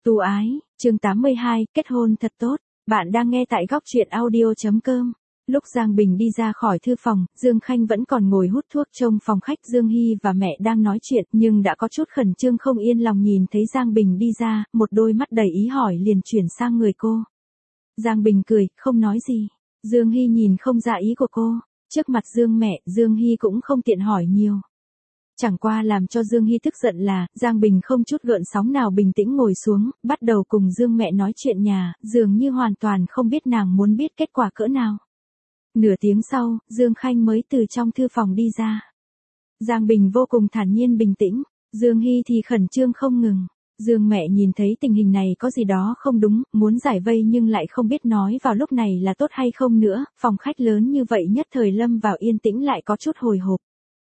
Tu ái, chương 82, kết hôn thật tốt. Bạn đang nghe tại góc truyện audio.com. Lúc Giang Bình đi ra khỏi thư phòng, Dương Khanh vẫn còn ngồi hút thuốc trong phòng khách. Dương Hy và mẹ đang nói chuyện nhưng đã có chút khẩn trương không yên lòng nhìn thấy Giang Bình đi ra, một đôi mắt đầy ý hỏi liền chuyển sang người cô. Giang Bình cười, không nói gì. Dương Hy nhìn không ra ý của cô. Trước mặt Dương mẹ, Dương Hy cũng không tiện hỏi nhiều. Chẳng qua làm cho Dương Hy tức giận là, Giang Bình không chút gợn sóng nào bình tĩnh ngồi xuống, bắt đầu cùng Dương mẹ nói chuyện nhà, dường như hoàn toàn không biết nàng muốn biết kết quả cỡ nào. Nửa tiếng sau, Dương Khanh mới từ trong thư phòng đi ra. Giang Bình vô cùng thản nhiên bình tĩnh, Dương Hy thì khẩn trương không ngừng. Dương mẹ nhìn thấy tình hình này có gì đó không đúng, muốn giải vây nhưng lại không biết nói vào lúc này là tốt hay không nữa, phòng khách lớn như vậy nhất thời lâm vào yên tĩnh lại có chút hồi hộp.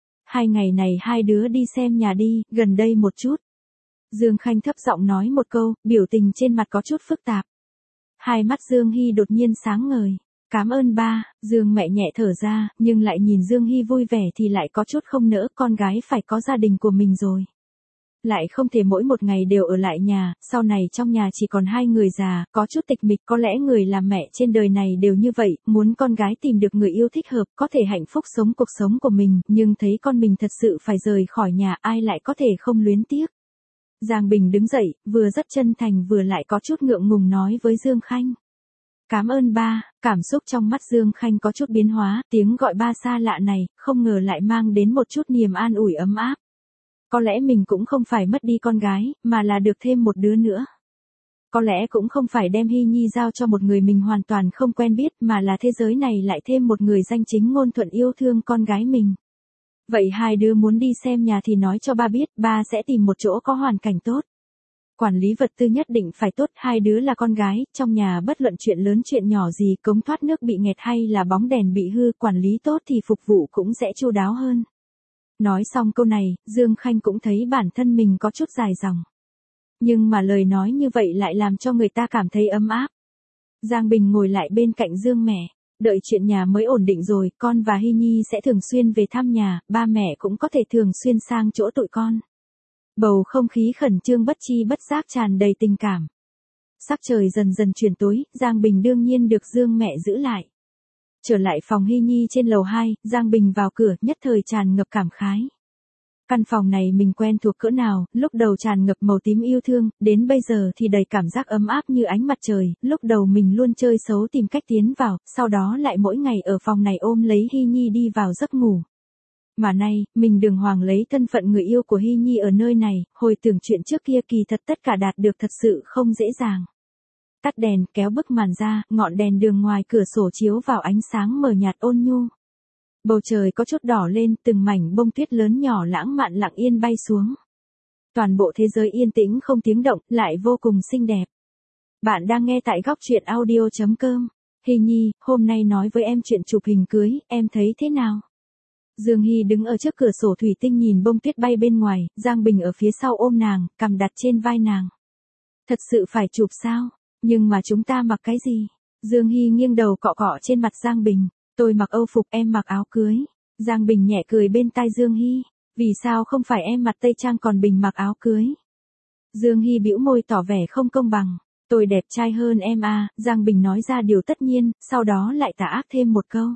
2 ngày này hai đứa đi xem nhà đi, gần đây một chút. Dương Khanh thấp giọng nói một câu, biểu tình trên mặt có chút phức tạp. Hai mắt Dương Hy đột nhiên sáng ngời. Cảm ơn ba, Dương mẹ nhẹ thở ra, nhưng lại nhìn Dương Hy vui vẻ thì lại có chút không nỡ, con gái phải có gia đình của mình rồi. Lại không thể mỗi một ngày đều ở lại nhà, sau này trong nhà chỉ còn 2 người già, có chút tịch mịch, có lẽ người làm mẹ trên đời này đều như vậy, muốn con gái tìm được người yêu thích hợp, có thể hạnh phúc sống cuộc sống của mình, nhưng thấy con mình thật sự phải rời khỏi nhà, ai lại có thể không luyến tiếc. Giang Bình đứng dậy, vừa rất chân thành vừa lại có chút ngượng ngùng nói với Dương Khanh. Cảm ơn ba, cảm xúc trong mắt Dương Khanh có chút biến hóa, tiếng gọi ba xa lạ này, không ngờ lại mang đến một chút niềm an ủi ấm áp. Có lẽ mình cũng không phải mất đi con gái, mà là được thêm một đứa nữa. Có lẽ cũng không phải đem Hy Nhi giao cho một người mình hoàn toàn không quen biết, mà là thế giới này lại thêm một người danh chính ngôn thuận yêu thương con gái mình. Vậy hai đứa muốn đi xem nhà thì nói cho ba biết, ba sẽ tìm một chỗ có hoàn cảnh tốt. Quản lý vật tư nhất định phải tốt, hai đứa là con gái, trong nhà bất luận chuyện lớn chuyện nhỏ gì, cống thoát nước bị nghẹt hay là bóng đèn bị hư, quản lý tốt thì phục vụ cũng sẽ chu đáo hơn. Nói xong câu này, Dương Khanh cũng thấy bản thân mình có chút dài dòng. Nhưng mà lời nói như vậy lại làm cho người ta cảm thấy ấm áp. Giang Bình ngồi lại bên cạnh Dương mẹ, đợi chuyện nhà mới ổn định rồi, con và Hy Nhi sẽ thường xuyên về thăm nhà, ba mẹ cũng có thể thường xuyên sang chỗ tụi con. Bầu không khí khẩn trương bất chi bất giác tràn đầy tình cảm. Sắc trời dần dần chuyển tối, Giang Bình đương nhiên được Dương mẹ giữ lại. Trở lại phòng Hy Nhi trên lầu 2, Giang Bình vào cửa nhất thời tràn ngập cảm khái. Căn phòng này mình quen thuộc cỡ nào, lúc đầu tràn ngập màu tím yêu thương, đến bây giờ thì đầy cảm giác ấm áp như ánh mặt trời, lúc đầu mình luôn chơi xấu tìm cách tiến vào, sau đó lại mỗi ngày ở phòng này ôm lấy Hy Nhi đi vào giấc ngủ. Mà nay, mình đường hoàng lấy thân phận người yêu của Hy Nhi ở nơi này, hồi tưởng chuyện trước kia kỳ thật tất cả đạt được thật sự không dễ dàng. Tắt đèn, kéo bức màn ra, ngọn đèn đường ngoài cửa sổ chiếu vào ánh sáng mờ nhạt ôn nhu. Bầu trời có chút đỏ lên, từng mảnh bông tuyết lớn nhỏ lãng mạn lặng yên bay xuống. Toàn bộ thế giới yên tĩnh không tiếng động, lại vô cùng xinh đẹp. Bạn đang nghe tại góc truyện audio.com. Hy Nhi, hôm nay nói với em chuyện chụp hình cưới, em thấy thế nào? Dương Hy đứng ở trước cửa sổ thủy tinh nhìn bông tuyết bay bên ngoài, Giang Bình ở phía sau ôm nàng, cằm đặt trên vai nàng. Thật sự phải chụp sao? Nhưng mà chúng ta mặc cái gì? Dương Hy nghiêng đầu cọ cọ trên mặt Giang Bình. Tôi mặc âu phục, em mặc áo cưới. Giang Bình nhẹ cười bên tai Dương Hy. Vì sao không phải em mặc tây trang còn Bình mặc áo cưới? Dương Hy bĩu môi tỏ vẻ không công bằng. Tôi đẹp trai hơn em à, Giang Bình nói ra điều tất nhiên, sau đó lại tà ác thêm một câu.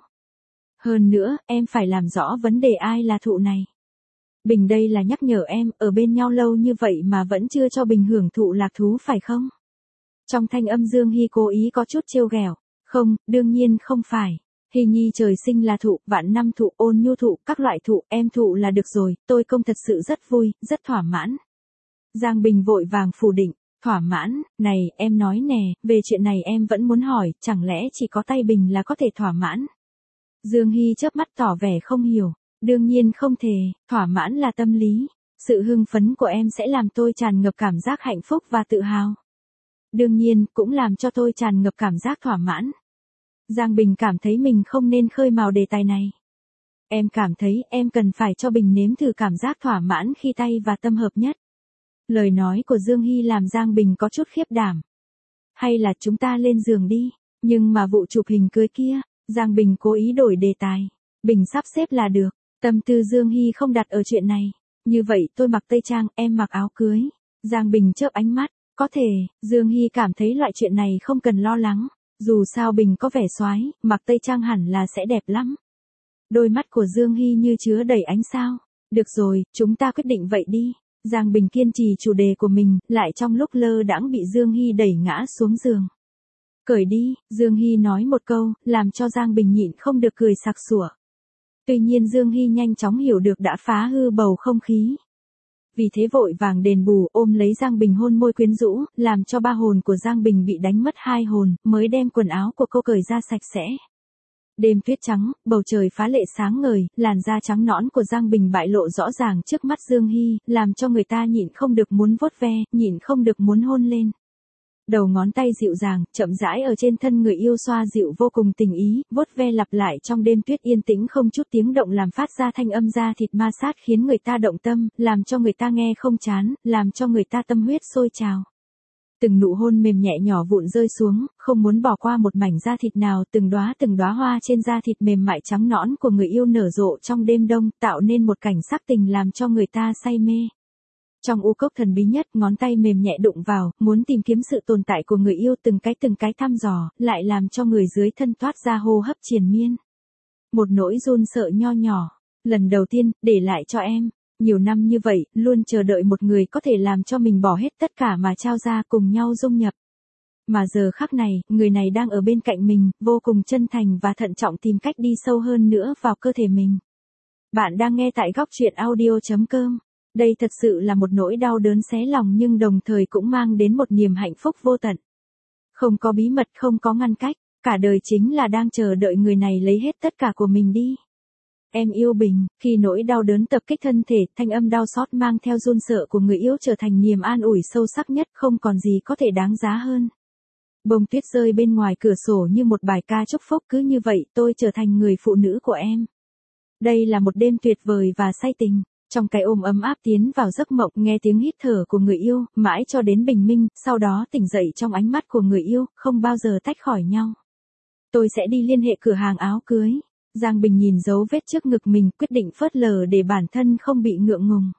Hơn nữa, em phải làm rõ vấn đề ai là thụ này. Bình đây là nhắc nhở em, ở bên nhau lâu như vậy mà vẫn chưa cho Bình hưởng thụ lạc thú phải không? Trong thanh âm Dương Hy cố ý có chút trêu ghẹo. Không, đương nhiên không phải. Hy Nhi trời sinh là thụ, vạn năm thụ, ôn nhu thụ, các loại thụ, em thụ là được rồi, tôi công thật sự rất vui, rất thỏa mãn. Giang Bình vội vàng phủ định, thỏa mãn, này, em nói nè, về chuyện này em vẫn muốn hỏi, chẳng lẽ chỉ có tay Bình là có thể thỏa mãn? Dương Hy chớp mắt tỏ vẻ không hiểu, đương nhiên không thể, thỏa mãn là tâm lý, sự hưng phấn của em sẽ làm tôi tràn ngập cảm giác hạnh phúc và tự hào. Đương nhiên, cũng làm cho tôi tràn ngập cảm giác thỏa mãn. Giang Bình cảm thấy mình không nên khơi mào đề tài này. Em cảm thấy em cần phải cho Bình nếm thử cảm giác thỏa mãn khi tay và tâm hợp nhất. Lời nói của Dương Hy làm Giang Bình có chút khiếp đảm. Hay là chúng ta lên giường đi, nhưng mà vụ chụp hình cưới kia, Giang Bình cố ý đổi đề tài. Bình sắp xếp là được, tâm tư Dương Hy không đặt ở chuyện này. Như vậy tôi mặc tây trang, em mặc áo cưới. Giang Bình chớp ánh mắt, Có thể, Dương Hy cảm thấy loại chuyện này không cần lo lắng. Dù sao Bình có vẻ soái, mặc tây trang hẳn là sẽ đẹp lắm. Đôi mắt của Dương Hy như chứa đầy ánh sao. Được rồi, chúng ta quyết định vậy đi. Giang Bình kiên trì chủ đề của mình, lại trong lúc lơ đãng bị Dương Hy đẩy ngã xuống giường. Cởi đi, Dương Hy nói một câu, làm cho Giang Bình nhịn không được cười sặc sủa. Tuy nhiên Dương Hy nhanh chóng hiểu được đã phá hư bầu không khí. Vì thế vội vàng đền bù ôm lấy Giang Bình hôn môi quyến rũ, làm cho 3 hồn của Giang Bình bị đánh mất 2 hồn, mới đem quần áo của cô cởi ra sạch sẽ. Đêm tuyết trắng, bầu trời phá lệ sáng ngời, làn da trắng nõn của Giang Bình bại lộ rõ ràng trước mắt Dương Hy, làm cho người ta nhịn không được muốn vuốt ve, nhịn không được muốn hôn lên. Đầu ngón tay dịu dàng, chậm rãi ở trên thân người yêu xoa dịu vô cùng tình ý, vuốt ve lặp lại trong đêm tuyết yên tĩnh không chút tiếng động làm phát ra thanh âm da thịt ma sát khiến người ta động tâm, làm cho người ta nghe không chán, làm cho người ta tâm huyết sôi trào. Từng nụ hôn mềm nhẹ nhỏ vụn rơi xuống, không muốn bỏ qua một mảnh da thịt nào, từng đóa hoa trên da thịt mềm mại trắng nõn của người yêu nở rộ trong đêm đông, tạo nên một cảnh sắc tình làm cho người ta say mê. Trong u cốc thần bí nhất, ngón tay mềm nhẹ đụng vào, muốn tìm kiếm sự tồn tại của người yêu từng cái thăm dò, lại làm cho người dưới thân toát ra hô hấp triền miên. Một nỗi run sợ nho nhỏ, lần đầu tiên, để lại cho em. Nhiều năm như vậy, luôn chờ đợi một người có thể làm cho mình bỏ hết tất cả mà trao ra cùng nhau dung nhập. Mà giờ khắc này, người này đang ở bên cạnh mình, vô cùng chân thành và thận trọng tìm cách đi sâu hơn nữa vào cơ thể mình. Bạn đang nghe tại góc truyện audio.com. Đây thật sự là một nỗi đau đớn xé lòng nhưng đồng thời cũng mang đến một niềm hạnh phúc vô tận. Không có bí mật, không có ngăn cách, cả đời chính là đang chờ đợi người này lấy hết tất cả của mình đi. Em yêu Bình, khi nỗi đau đớn tập kích thân thể, thanh âm đau xót mang theo run sợ của người yêu trở thành niềm an ủi sâu sắc nhất, không còn gì có thể đáng giá hơn. Bông tuyết rơi bên ngoài cửa sổ như một bài ca chúc phúc, cứ như vậy tôi trở thành người phụ nữ của em. Đây là một đêm tuyệt vời và say tình. Trong cái ôm ấm áp tiến vào giấc mộng, nghe tiếng hít thở của người yêu, mãi cho đến bình minh, sau đó tỉnh dậy trong ánh mắt của người yêu, không bao giờ tách khỏi nhau. Tôi sẽ đi liên hệ cửa hàng áo cưới. Giang Bình nhìn dấu vết trước ngực mình, quyết định phớt lờ để bản thân không bị ngượng ngùng.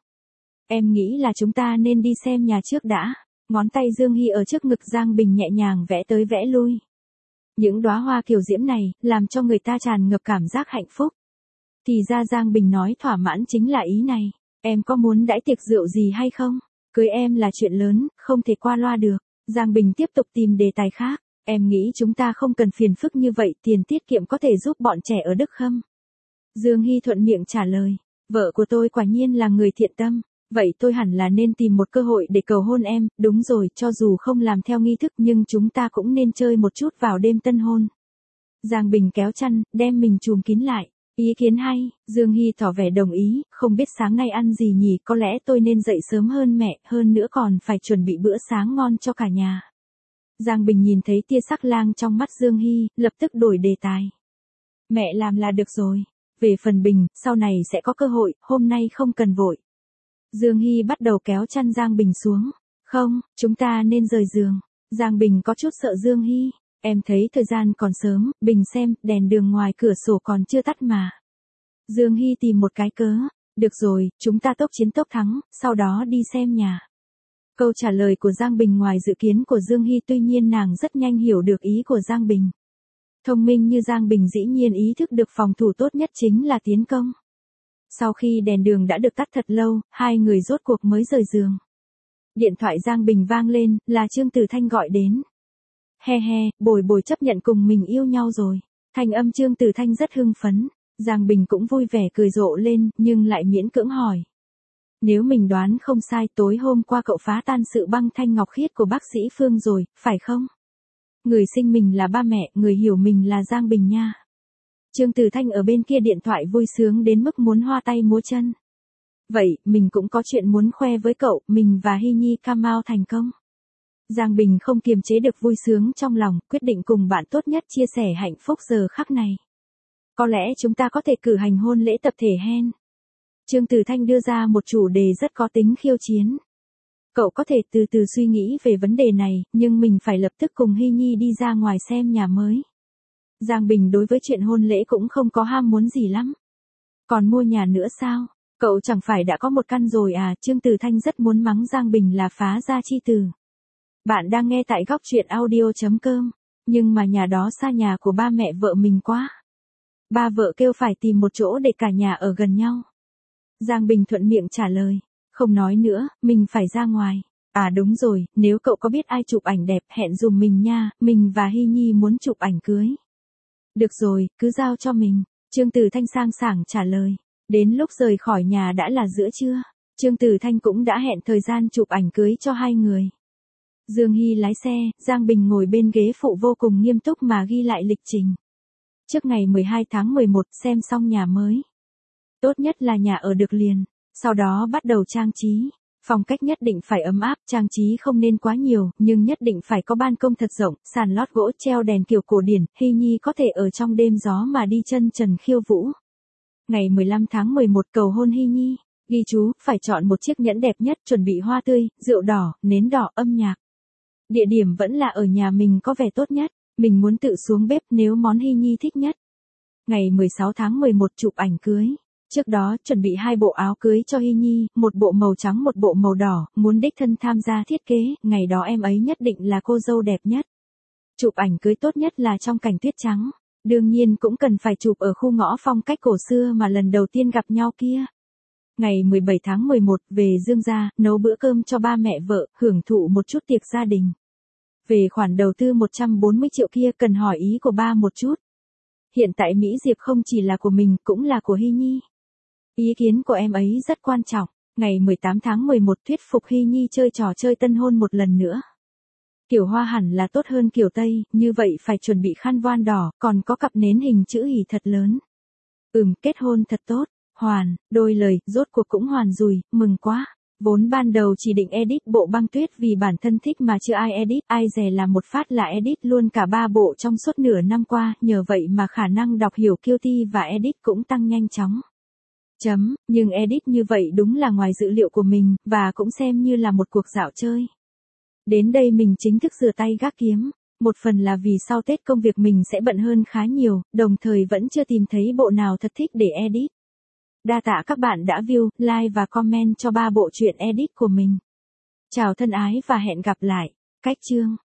Em nghĩ là chúng ta nên đi xem nhà trước đã. Ngón tay Dương Hy ở trước ngực Giang Bình nhẹ nhàng vẽ tới vẽ lui. Những đóa hoa kiều diễm này, làm cho người ta tràn ngập cảm giác hạnh phúc. Thì ra Giang Bình nói thỏa mãn chính là ý này. Em có muốn đãi tiệc rượu gì hay không? Cưới em là chuyện lớn, không thể qua loa được. Giang Bình tiếp tục tìm đề tài khác. Em nghĩ chúng ta không cần phiền phức như vậy, tiền tiết kiệm có thể giúp bọn trẻ ở Đức Khâm. Dương Hy thuận miệng trả lời. Vợ của tôi quả nhiên là người thiện tâm. Vậy tôi hẳn là nên tìm một cơ hội để cầu hôn em. Đúng rồi, cho dù không làm theo nghi thức nhưng chúng ta cũng nên chơi một chút vào đêm tân hôn. Giang Bình kéo chăn, đem mình trùm kín lại. Ý kiến hay, Dương Hy tỏ vẻ đồng ý, không biết sáng nay ăn gì nhỉ, có lẽ tôi nên dậy sớm hơn mẹ, hơn nữa còn phải chuẩn bị bữa sáng ngon cho cả nhà. Giang Bình nhìn thấy tia sắc lang trong mắt Dương Hy, lập tức đổi đề tài. Mẹ làm là được rồi. Về phần Bình, sau này sẽ có cơ hội, hôm nay không cần vội. Dương Hy bắt đầu kéo chăn Giang Bình xuống. Không, chúng ta nên rời giường. Giang Bình có chút sợ Dương Hy. Em thấy thời gian còn sớm, Bình xem, đèn đường ngoài cửa sổ còn chưa tắt mà. Dương Hy tìm một cái cớ. Được rồi, chúng ta tốc chiến tốc thắng, sau đó đi xem nhà. Câu trả lời của Giang Bình ngoài dự kiến của Dương Hy, tuy nhiên nàng rất nhanh hiểu được ý của Giang Bình. Thông minh như Giang Bình dĩ nhiên ý thức được phòng thủ tốt nhất chính là tiến công. Sau khi đèn đường đã được tắt thật lâu, hai người rốt cuộc mới rời giường. Điện thoại Giang Bình vang lên, là Trương Tử Thanh gọi đến. He he, Bồi Bồi chấp nhận cùng mình yêu nhau rồi. Thanh âm Trương Tử Thanh rất hưng phấn. Giang Bình cũng vui vẻ cười rộ lên, nhưng lại miễn cưỡng hỏi. Nếu mình đoán không sai, tối hôm qua cậu phá tan sự băng thanh ngọc khiết của bác sĩ Phương rồi, phải không? Người sinh mình là ba mẹ, người hiểu mình là Giang Bình nha. Trương Tử Thanh ở bên kia điện thoại vui sướng đến mức muốn hoa tay múa chân. Vậy, mình cũng có chuyện muốn khoe với cậu, mình và Hy Nhi Camao thành công. Giang Bình không kiềm chế được vui sướng trong lòng, quyết định cùng bạn tốt nhất chia sẻ hạnh phúc giờ khắc này. Có lẽ chúng ta có thể cử hành hôn lễ tập thể hen. Trương Tử Thanh đưa ra một chủ đề rất có tính khiêu chiến. Cậu có thể từ từ suy nghĩ về vấn đề này, nhưng mình phải lập tức cùng Hy Nhi đi ra ngoài xem nhà mới. Giang Bình đối với chuyện hôn lễ cũng không có ham muốn gì lắm. Còn mua nhà nữa sao? Cậu chẳng phải đã có một căn rồi à? Trương Tử Thanh rất muốn mắng Giang Bình là phá gia chi tử. Bạn đang nghe tại góc truyện audio.com. Nhưng mà nhà đó xa nhà của ba mẹ vợ mình quá. Ba vợ kêu phải tìm một chỗ để cả nhà ở gần nhau. Giang Bình thuận miệng trả lời. Không nói nữa, mình phải ra ngoài. À đúng rồi, nếu cậu có biết ai chụp ảnh đẹp hẹn dùm mình nha, mình và Hy Nhi muốn chụp ảnh cưới. Được rồi, cứ giao cho mình. Trương Tử Thanh sang sảng trả lời. Đến lúc rời khỏi nhà đã là giữa trưa. Trương Tử Thanh cũng đã hẹn thời gian chụp ảnh cưới cho hai người. Dương Hy lái xe, Giang Bình ngồi bên ghế phụ vô cùng nghiêm túc mà ghi lại lịch trình. Trước ngày 12 tháng 11 xem xong nhà mới. Tốt nhất là nhà ở được liền. Sau đó bắt đầu trang trí. Phong cách nhất định phải ấm áp, trang trí không nên quá nhiều, nhưng nhất định phải có ban công thật rộng, sàn lót gỗ treo đèn kiểu cổ điển, Hy Nhi có thể ở trong đêm gió mà đi chân trần khiêu vũ. Ngày 15 tháng 11 cầu hôn Hy Nhi. Ghi chú, phải chọn một chiếc nhẫn đẹp nhất, chuẩn bị hoa tươi, rượu đỏ, nến đỏ, âm nhạc. Địa điểm vẫn là ở nhà mình có vẻ tốt nhất, mình muốn tự xuống bếp nếu món Hy Nhi thích nhất. Ngày 16 tháng 11 chụp ảnh cưới. Trước đó, chuẩn bị 2 bộ áo cưới cho Hy Nhi, một bộ màu trắng một bộ màu đỏ, muốn đích thân tham gia thiết kế, ngày đó em ấy nhất định là cô dâu đẹp nhất. Chụp ảnh cưới tốt nhất là trong cảnh tuyết trắng. Đương nhiên cũng cần phải chụp ở khu ngõ phong cách cổ xưa mà lần đầu tiên gặp nhau kia. Ngày 17 tháng 11, về Dương gia, nấu bữa cơm cho ba mẹ vợ, hưởng thụ một chút tiệc gia đình. Về khoản đầu tư 140 triệu kia cần hỏi ý của ba một chút. Hiện tại Mỹ Diệp không chỉ là của mình, cũng là của Hy Nhi. Ý kiến của em ấy rất quan trọng. Ngày 18 tháng 11 thuyết phục Hy Nhi chơi trò chơi tân hôn một lần nữa. Kiểu hoa hẳn là tốt hơn kiểu Tây, như vậy phải chuẩn bị khăn voan đỏ, còn có cặp nến hình chữ hỉ thật lớn. Kết hôn thật tốt. Hoàn, đôi lời, rốt cuộc cũng hoàn rồi, mừng quá. Vốn ban đầu chỉ định edit bộ băng tuyết vì bản thân thích mà chưa ai edit, ai dè làm một phát là edit luôn cả 3 bộ trong suốt nửa năm qua, nhờ vậy mà khả năng đọc hiểu QT và edit cũng tăng nhanh chóng. Nhưng edit như vậy đúng là ngoài dự liệu của mình, và cũng xem như là một cuộc dạo chơi. Đến đây mình chính thức rửa tay gác kiếm, một phần là vì sau Tết công việc mình sẽ bận hơn khá nhiều, đồng thời vẫn chưa tìm thấy bộ nào thật thích để edit. Đa tạ các bạn đã view, like và comment cho 3 bộ truyện edit của mình. Chào thân ái và hẹn gặp lại. Cách chương